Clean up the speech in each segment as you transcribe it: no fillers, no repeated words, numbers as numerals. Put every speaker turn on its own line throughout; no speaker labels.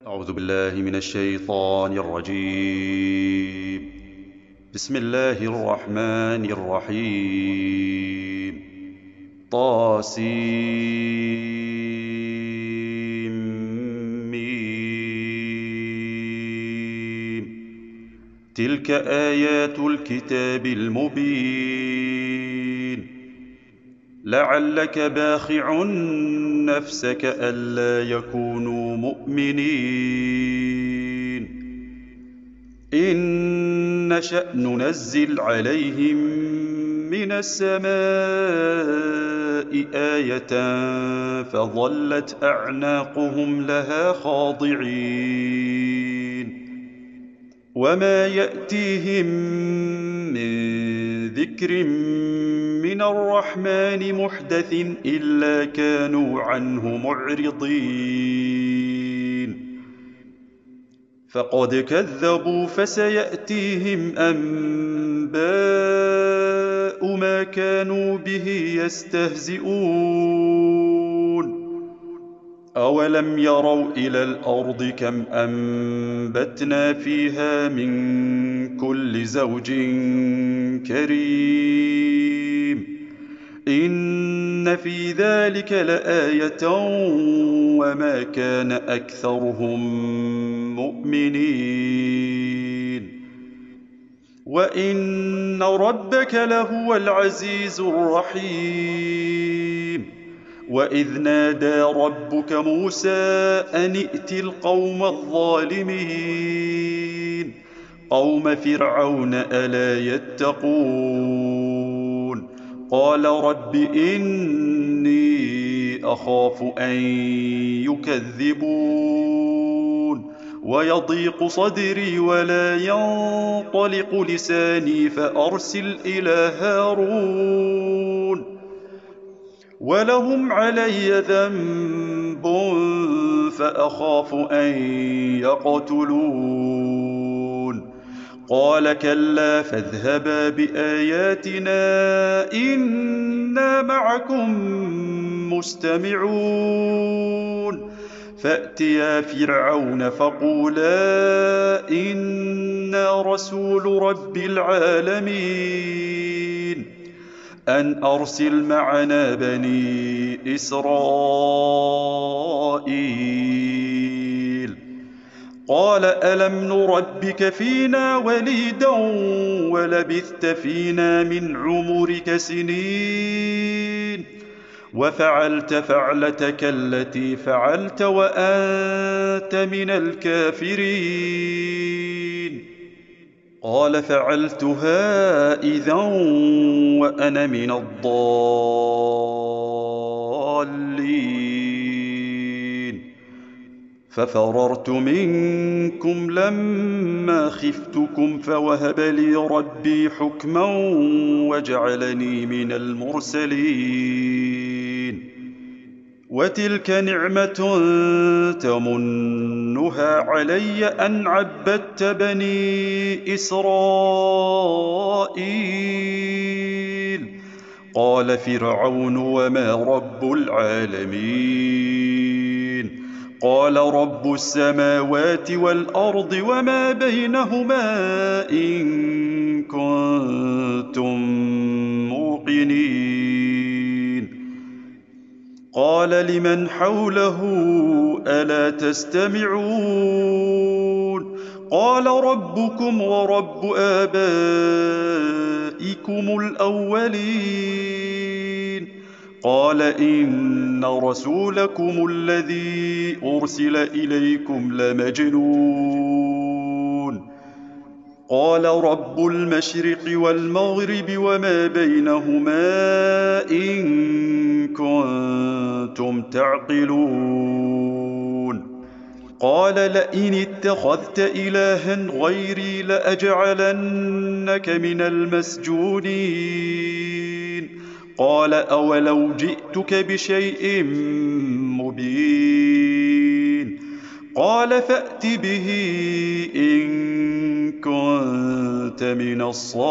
أعوذ بالله من الشيطان الرجيم. بسم الله الرحمن الرحيم. طاسيم. تلك آيات الكتاب المبين. لعلك باخع نفسك ألا يكونوا مؤمنين إن نشأ ننزل عليهم من السماء آية فظلت أعناقهم لها خاضعين وما يأتيهم من ذكر من الرحمن محدث إلا كانوا عنه معرضين فقد كذبوا فسيأتيهم أنباء ما كانوا به يستهزئون أولم يروا إلى الأرض كم أنبتنا فيها من كل زوج كريم إن في ذلك لآية وما كان أكثرهم مؤمنين وإن ربك لهو العزيز الرحيم وإذ نادى ربك موسى أن ائت القوم الظالمين قوم فرعون ألا يتقون قال رب إني أخاف أن يكذبون ويضيق صدري ولا ينطلق لساني فأرسل إلى هارون ولهم علي ذنب فأخاف أن يقتلون قال كلا فاذهبا بآياتنا إنا معكم مستمعون فأتيا فرعون فقولا إنا رسول رب العالمين أن أرسل معنا بني إسرائيل قال ألم نربك فينا وليدا ولبثت فينا من عمرك سنين وفعلت فعلتك التي فعلت وأنت من الكافرين قال فعلتها إذا وأنا من الضالين ففررت منكم لما خفتكم فوهب لي ربي حكما وجعلني من المرسلين وتلك نعمة تمنها علي أن عبدت بني إسرائيل قال فرعون وما رب العالمين قال رب السماوات والأرض وما بينهما إن كنتم موقنين قال لمن حوله ألا تستمعون قال ربكم ورب آبائكم الأولين قال إن رسولكم الذي أرسل إليكم لمجنون قال رب المشرق والمغرب وما بينهما إن كنتم تعقلون قال لئن اتخذت إلها غيري لأجعلنك من المسجونين قال أولو جئتك بشيء مبين قال فأت به إن كنت من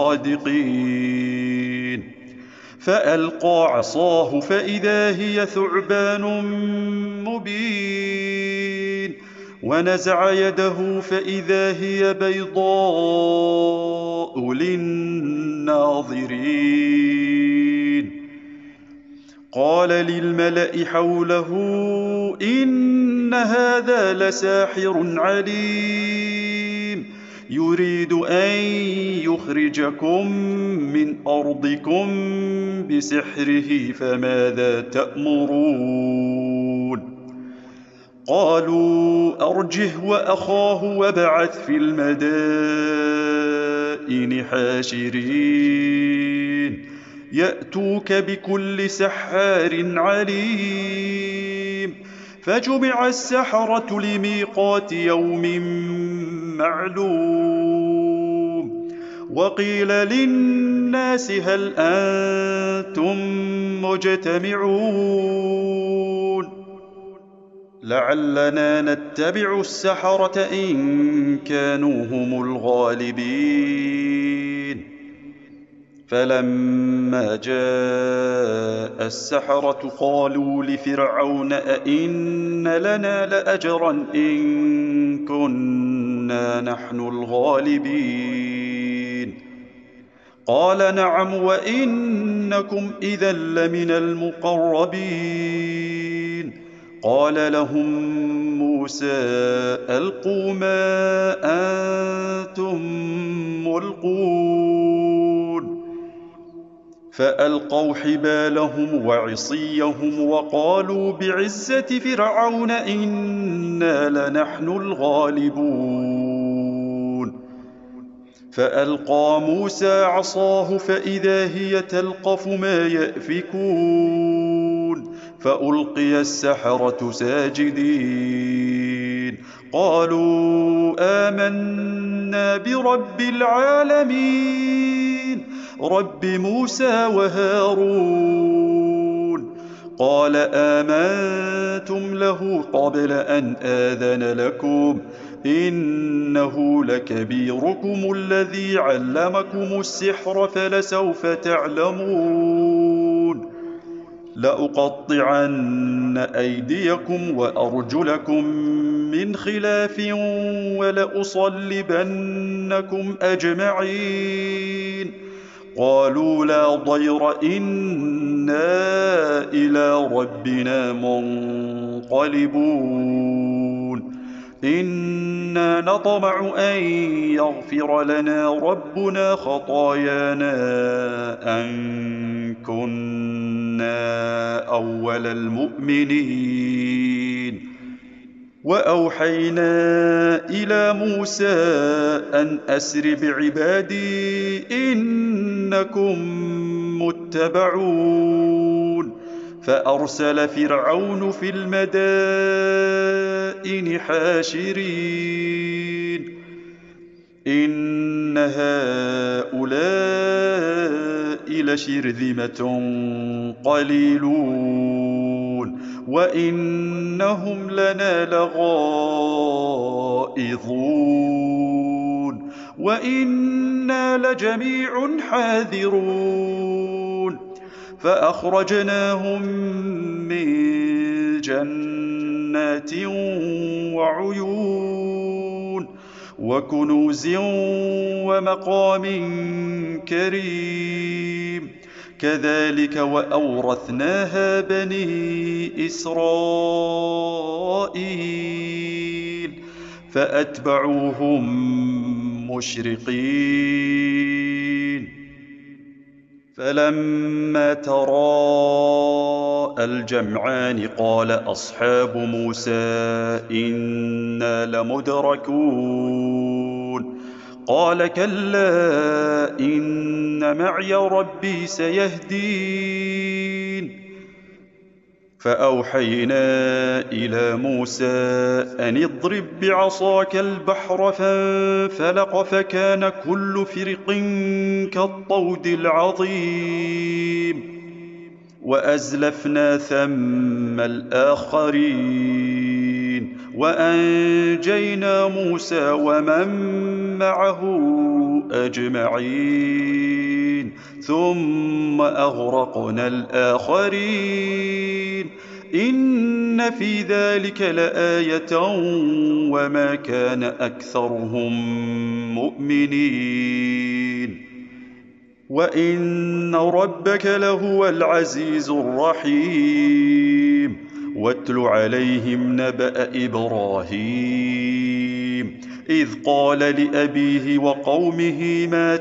الصادقين فألقى عصاه فإذا هي ثعبان مبين ونزع يده فإذا هي بيضاء للناظرين. قال للملأ حوله إن هذا لساحر عليم يريد أن يخرجكم من أرضكم بسحره فماذا تأمرون؟ قالوا أرجه وأخاه وابعث في المدائن حاشرين يأتوك بكل سحار عليم. فجمع السحرة لميقات يوم معلوم. وقيل للناس هل أنتم مجتمعون لعلنا نتبع السحرة إن كانوا هم الغالبين. فلما جاء السحرة قالوا لفرعون أئن لنا لأجرا إن كنا نحن الغالبين؟ قال نعم وإنكم إذا لمن المقربين. قال لهم موسى ألقوا ما أنتم ملقون. فألقوا حبالهم وعصيهم وقالوا بعزة فرعون إنا لنحن الغالبون. فألقى موسى عصاه فإذا هي تلقف ما يأفكون. فألقي السحرة ساجدين قالوا آمنا برب العالمين رب موسى وهارون. قال آمنتم له قبل أن آذن لكم إنه لكبيركم الذي علمكم السحر فلسوف تعلمون لأقطعن أيديكم وأرجلكم من خلاف ولأصلبنكم أجمعين. قالوا لا ضير إنا إلى ربنا منقلبون إنا نطمع أن يغفر لنا ربنا خطايانا أن كنا أول المؤمنين. وأوحينا إلى موسى أن أسر بعبادي إنكم متبعون. فأرسل فرعون في المدائن حاشرين إن هؤلاء لشرذمة قليلون وإنهم لنا لغائظون وإنا لجميع حاذرون. فأخرجناهم من جنات وعيون وكنوز ومقام كريم كذلك وأورثناها بني إسرائيل فأتبعوهم مشرقين. فلما تراءى الجمعان قال أصحاب موسى إنا لمدركون. قال كلا إن معي ربي سيهدين. فأوحينا إلى موسى أن اضرب بعصاك البحر فانفلق فكان كل فرق كالطود العظيم وأزلفنا ثم الآخرين وأنجينا موسى ومن معه أجمعين ثم أغرقنا الآخرين إن في ذلك لآية وما كان أكثرهم مؤمنين وإن ربك لهو العزيز الرحيم واتل عليهم نبأ إبراهيم إذ قال لأبيه وقومه ما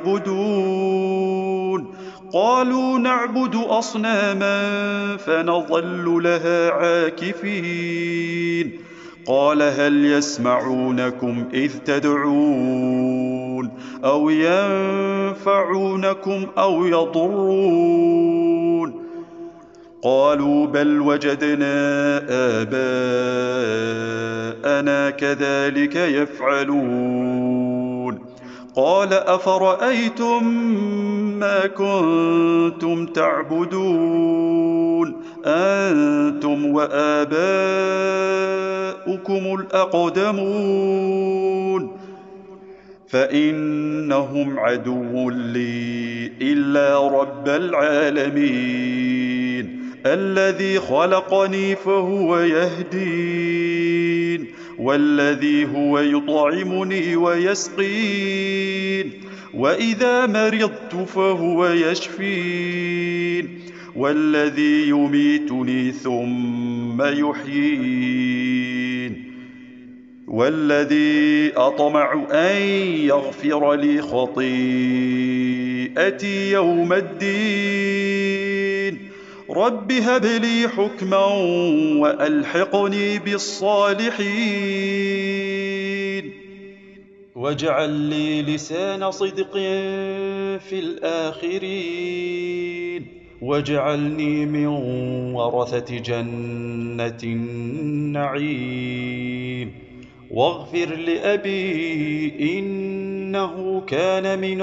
تعبدون قالوا نعبد أصناما فنظل لها عاكفين قال هل يسمعونكم إذ تدعون أو ينفعونكم أو يضرون قالوا بل وجدنا آباءنا كذلك يفعلون قال أفرأيتم ما كنتم تعبدون أنتم وآباؤكم الأقدمون فإنهم عدو لي إلا رب العالمين الذي خلقني فهو يهدين والذي هو يطعمني ويسقين وإذا مرضت فهو يشفين والذي يميتني ثم يحيين والذي أطمع أن يغفر لي خطيئتي يوم الدين رب هب لي حكما وألحقني بالصالحين واجعل لي لسان صدق في الآخرين واجعلني من ورثة جنة النعيم واغفر لأبي إنه كان من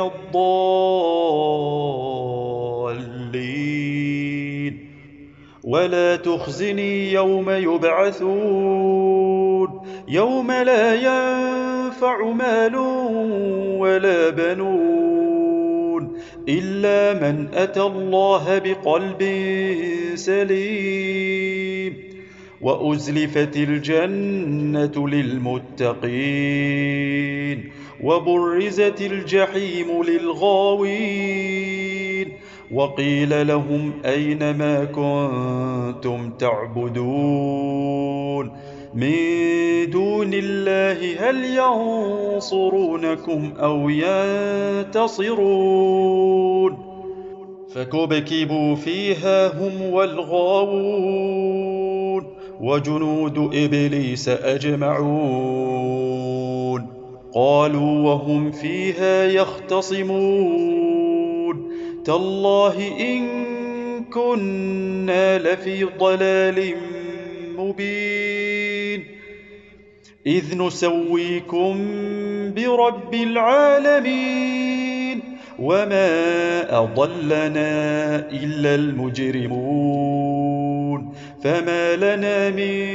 الضالين ولا تخزني يوم يبعثون يوم لا ينفع مال ولا بنون إلا من أتى الله بقلب سليم وأزلفت الجنة للمتقين وبرزت الجحيم للغاوين وقيل لهم أين ما كنتم تعبدون من دون الله هل ينصرونكم أو ينتصرون فكبكبوا فيها هم والغاوون وجنود إبليس أجمعون قالوا وهم فيها يختصمون تالله إن كنا لفي ضلال مبين إذ نسويكم برب العالمين وما أضلنا إلا المجرمون فما لنا من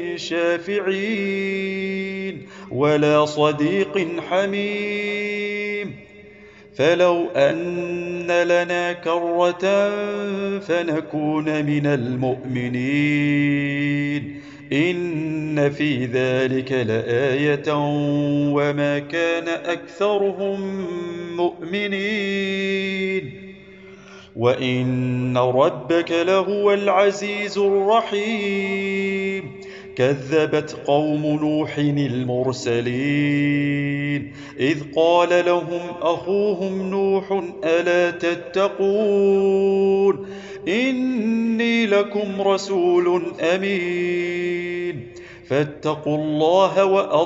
شافعين ولا صديق حميم فلو أن لنا كرة فنكون من المؤمنين إن في ذلك لآية وما كان أكثرهم مؤمنين وإن ربك لهو العزيز الرحيم كذبت قوم نوح المرسلين إذ قال لهم أخوهم نوح ألا تتقون إني لكم رسول أمين فاتقوا الله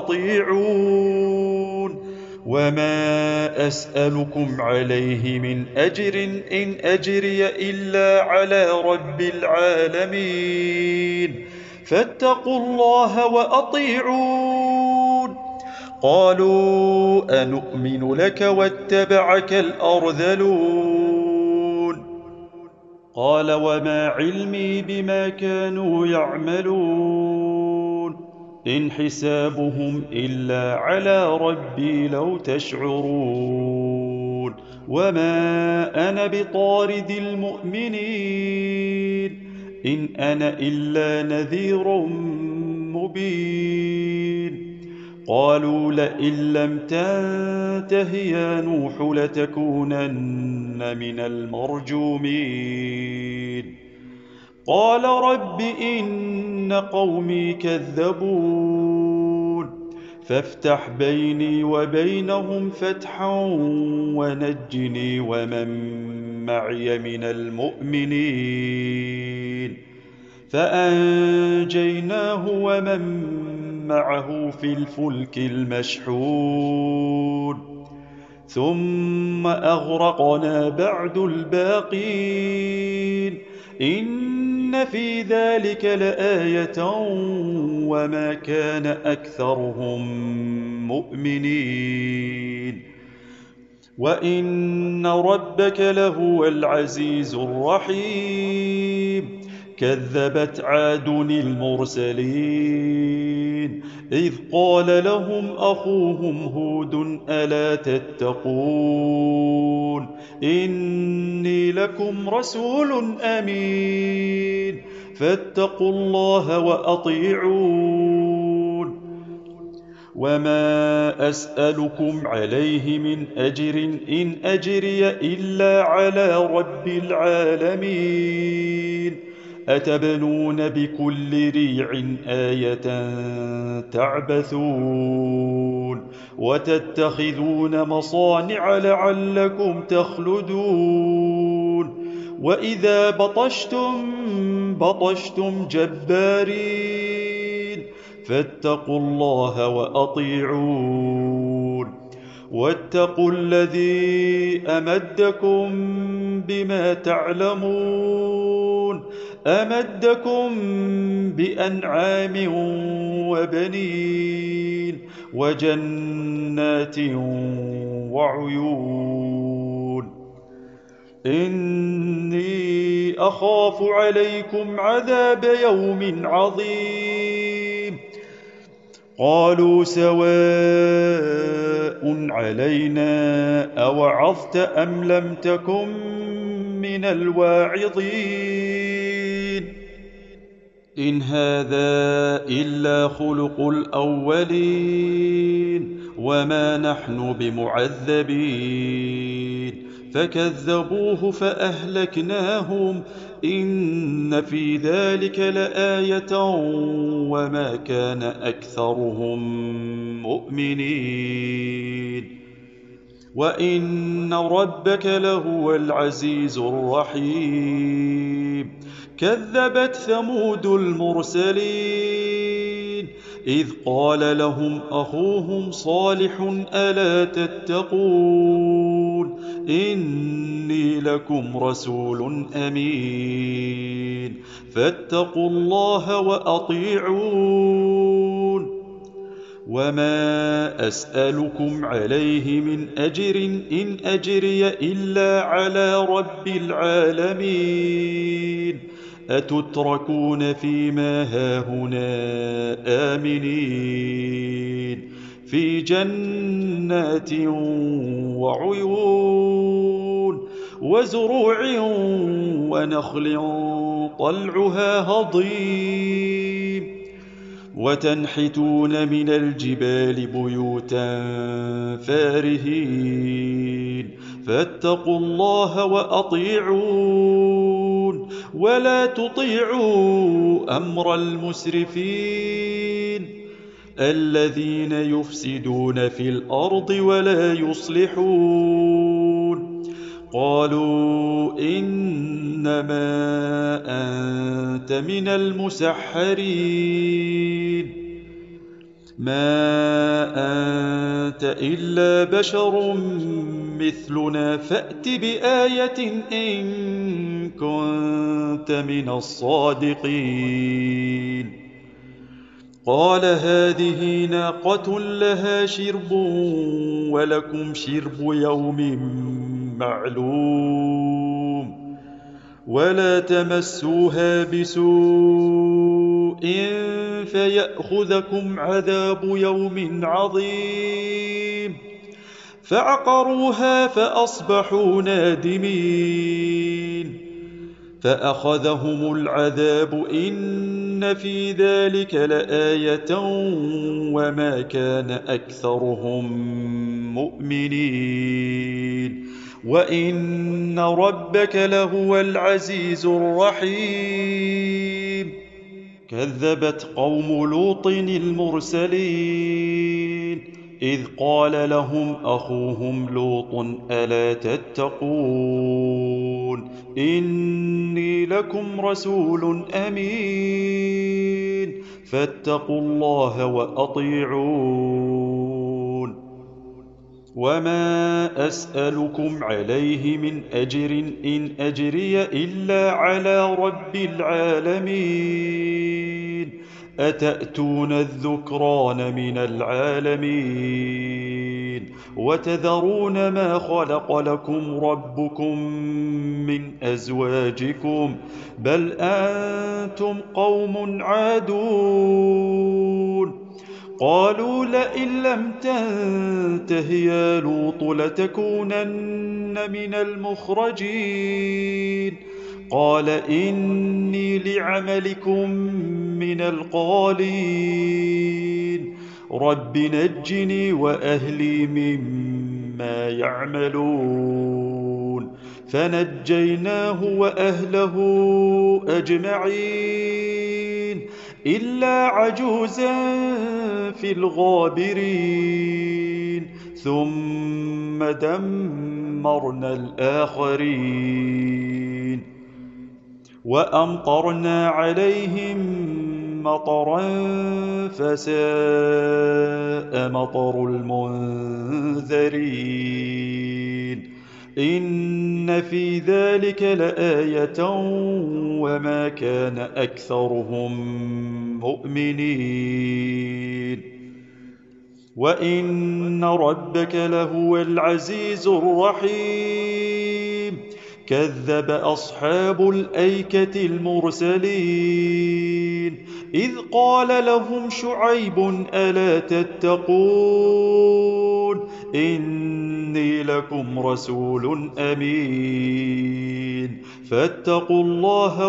وأطيعون وما أسألكم عليه من أجر إن أجري إلا على رب العالمين فاتقوا الله وأطيعون قالوا أنؤمن لك واتبعك الأرذلون قال وما علمي بما كانوا يعملون إن حسابهم إلا على ربي لو تشعرون وما أنا بطارد المؤمنين إن أنا إلا نذير مبين قالوا لئن لم تنته يا نوح لتكونن من المرجومين قال رب إن قومي كذبون فافتح بيني وبينهم فتحا ونجني ومن معي من المؤمنين فأنجيناه ومن معه في الفلك المشحون ثم أغرقنا بعد الباقين إن في ذلك لآية وما كان أكثرهم مؤمنين وإن ربك لهو العزيز الرحيم كذبت عاد المرسلين إذ قال لهم أخوهم هود ألا تتقون إني لكم رسول أمين فاتقوا الله وأطيعون وما أسألكم عليه من أجر إن أجري إلا على رب العالمين أتبنون بكل ريع آية تعبثون وتتخذون مصانع لعلكم تخلدون وإذا بطشتم جبارين فاتقوا الله وأطيعون واتقوا الذي أمدكم بما تعلمون أمدكم بأنعام وبنين وجنات وعيون إني أخاف عليكم عذاب يوم عظيم قالوا سواء علينا أوعظت أم لم تكن من الواعظين إن هذا إلا خلق الأولين وما نحن بمعذبين فكذبوه فأهلكناهم إن في ذلك لآية وما كان أكثرهم مؤمنين وإن ربك لهو العزيز الرحيم كذبت ثمود المرسلين إذ قال لهم أخوهم صالح ألا تتقون إني لكم رسول أمين فاتقوا الله وأطيعون وما أسألكم عليه من أجر إن أجري إلا على رب العالمين أتتركون فيما هاهنا آمنين في جنات وعيون وزروع ونخل طلعها هضيم وتنحتون من الجبال بيوتا فارهين فاتقوا الله وأطيعون ولا تطيعوا أمر المسرفين الذين يفسدون في الأرض ولا يصلحون قالوا إنما أنت من المسحرين ما أنت إلا بشر مثلنا فأت بآية إن كنت من الصادقين قال هذه ناقة لها شرب ولكم شرب يوم معلوم ولا تمسوها بسوء فيأخذكم عذاب يوم عظيم فعقروها فأصبحوا نادمين فأخذهم العذاب إن في ذلك لآية وما كان أكثرهم مؤمنين وإن ربك لهو العزيز الرحيم كذبت قوم لوط المرسلين إذ قال لهم أخوهم لوط ألا تتقون إني لكم رسول أمين فاتقوا الله وأطيعون وما أسألكم عليه من أجر إن أجري إلا على رب العالمين أتأتون الذكران من العالمين وتذرون ما خلق لكم ربكم من أزواجكم بل أنتم قوم عادون قالوا لئن لم تنته يا لوط لتكونن من المخرجين قال إني لعملكم من القالين رب نجني وأهلي مما يعملون فنجيناه وأهله أجمعين إلا عجوزا في الغابرين ثم دمرنا الآخرين وأمطرنا عليهم مطرا فساء مطر المنذرين إن في ذلك لآية وما كان أكثرهم مؤمنين وإن ربك لهو العزيز الرحيم كذب أصحاب الأيكة المرسلين إذ قال لهم شعيب ألا تتقون إني لكم رسول أمين فاتقوا الله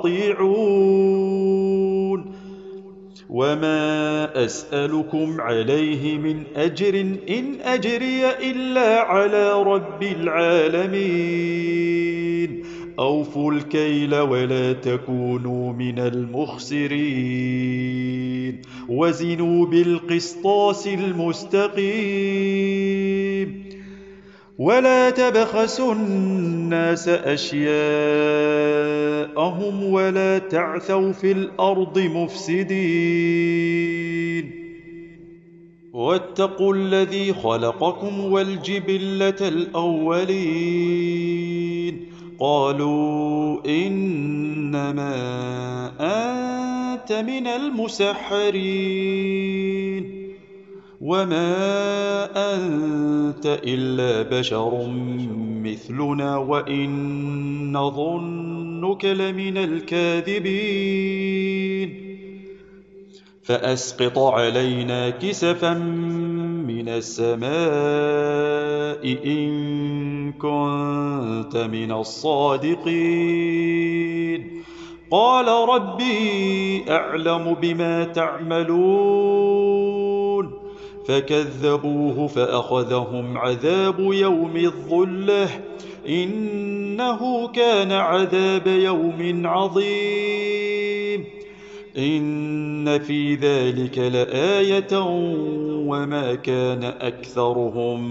وأطيعون وما أسألكم عليه من أجر إن أجري إلا على رب العالمين أوفوا الكيل ولا تكونوا من المخسرين وزنوا بالقسطاس المستقيم ولا تبخسوا الناس أشياءهم ولا تعثوا في الأرض مفسدين واتقوا الذي خلقكم والجبلة الأولين قالوا إنما أنت من المسحرين وما أنت إلا بشر مثلنا وإن نظنك لمن الكاذبين فأسقط علينا كسفا من السماء إن كنت من الصادقين قال ربي أعلم بما تعملون فكذبوه فأخذهم عذاب يوم الظلة إنه كان عذاب يوم عظيم إن في ذلك لآية وما كان أكثرهم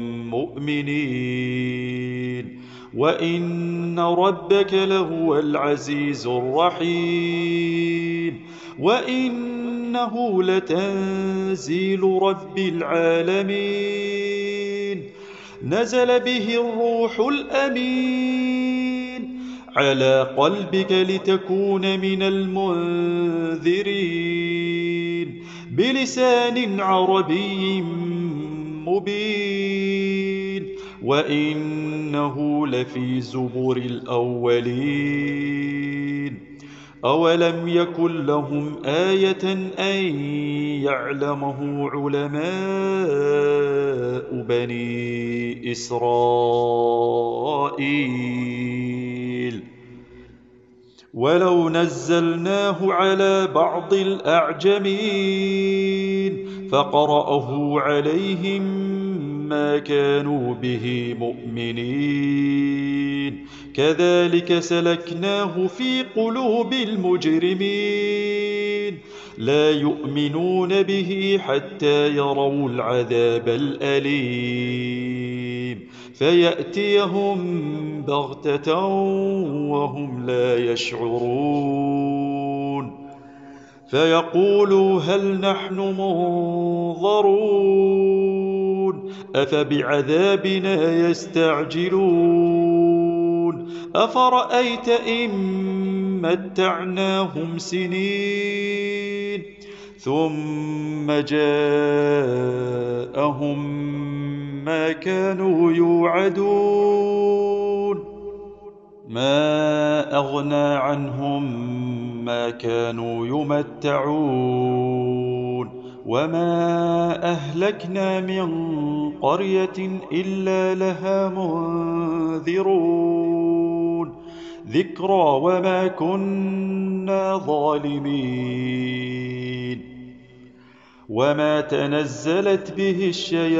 مؤمنين وإن ربك لهو العزيز الرحيم وإنه لتنزيل رب العالمين نزل به الروح الأمين على قلبك لتكون من المنذرين بلسان عربي مبين وإنه لفي زبر الأولين أولم يكن لهم آية أن يعلمه علماء بني إسرائيل ولو نزلناه على بعض الأعجمين فقرأه عليهم ما كانوا به مؤمنين كذلك سلكناه في قلوب المجرمين لا يؤمنون به حتى يروا العذاب الأليم فيأتيهم بغتة وهم لا يشعرون فيقولوا هل نحن منظرون أفبعذابنا يستعجلون أفرأيت إن متعناهم سنين ثم جاءهم ما كانوا يوعدون ما أغنى عنهم ما كانوا يمتعون وما أهلكنا من قرية إلا لها منذرون ذكرى وما كنا ظالمين وما تنزلت به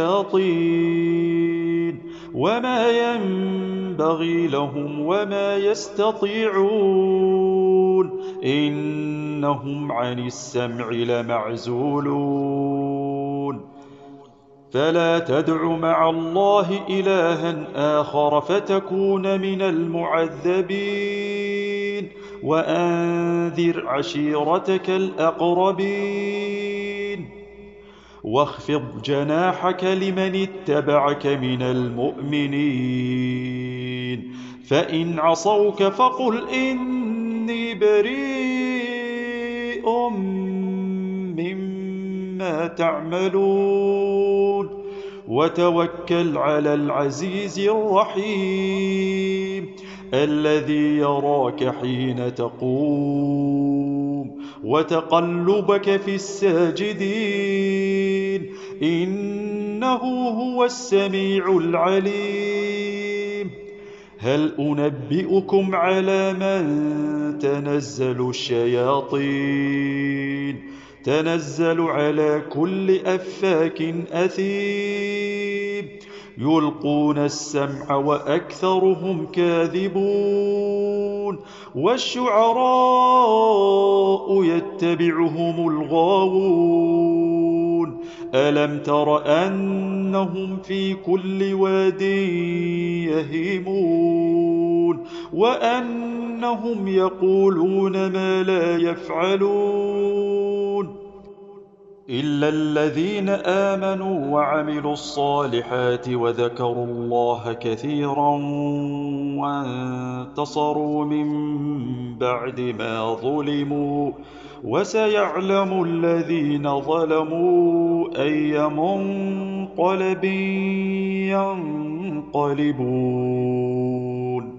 الشياطين وما ينبغي لهم وما يستطيعون إنهم عن السمع لمعزولون فلا تدع مع الله إلها آخر فتكون من المعذبين وأنذر عشيرتك الأقربين واخفض جناحك لمن اتبعك من المؤمنين فإن عصوك فقل إني بريء مما تعملون وتوكل على العزيز الرحيم الذي يراك حين تقوم وتقلبك في الساجدين إنه هو السميع العليم هل أنبئكم على من تنزل الشياطين تنزل على كل أفاك أثيم يلقون السمع وأكثرهم كاذبون والشعراء يتبعهم الغاوون ألم تر أنهم في كل واد يهيمون وأنهم يقولون ما لا يفعلون إلا الذين آمنوا وعملوا الصالحات وذكروا الله كثيرا وانتصروا من بعد ما ظلموا وسيعلم الذين ظلموا أي منقلب ينقلبون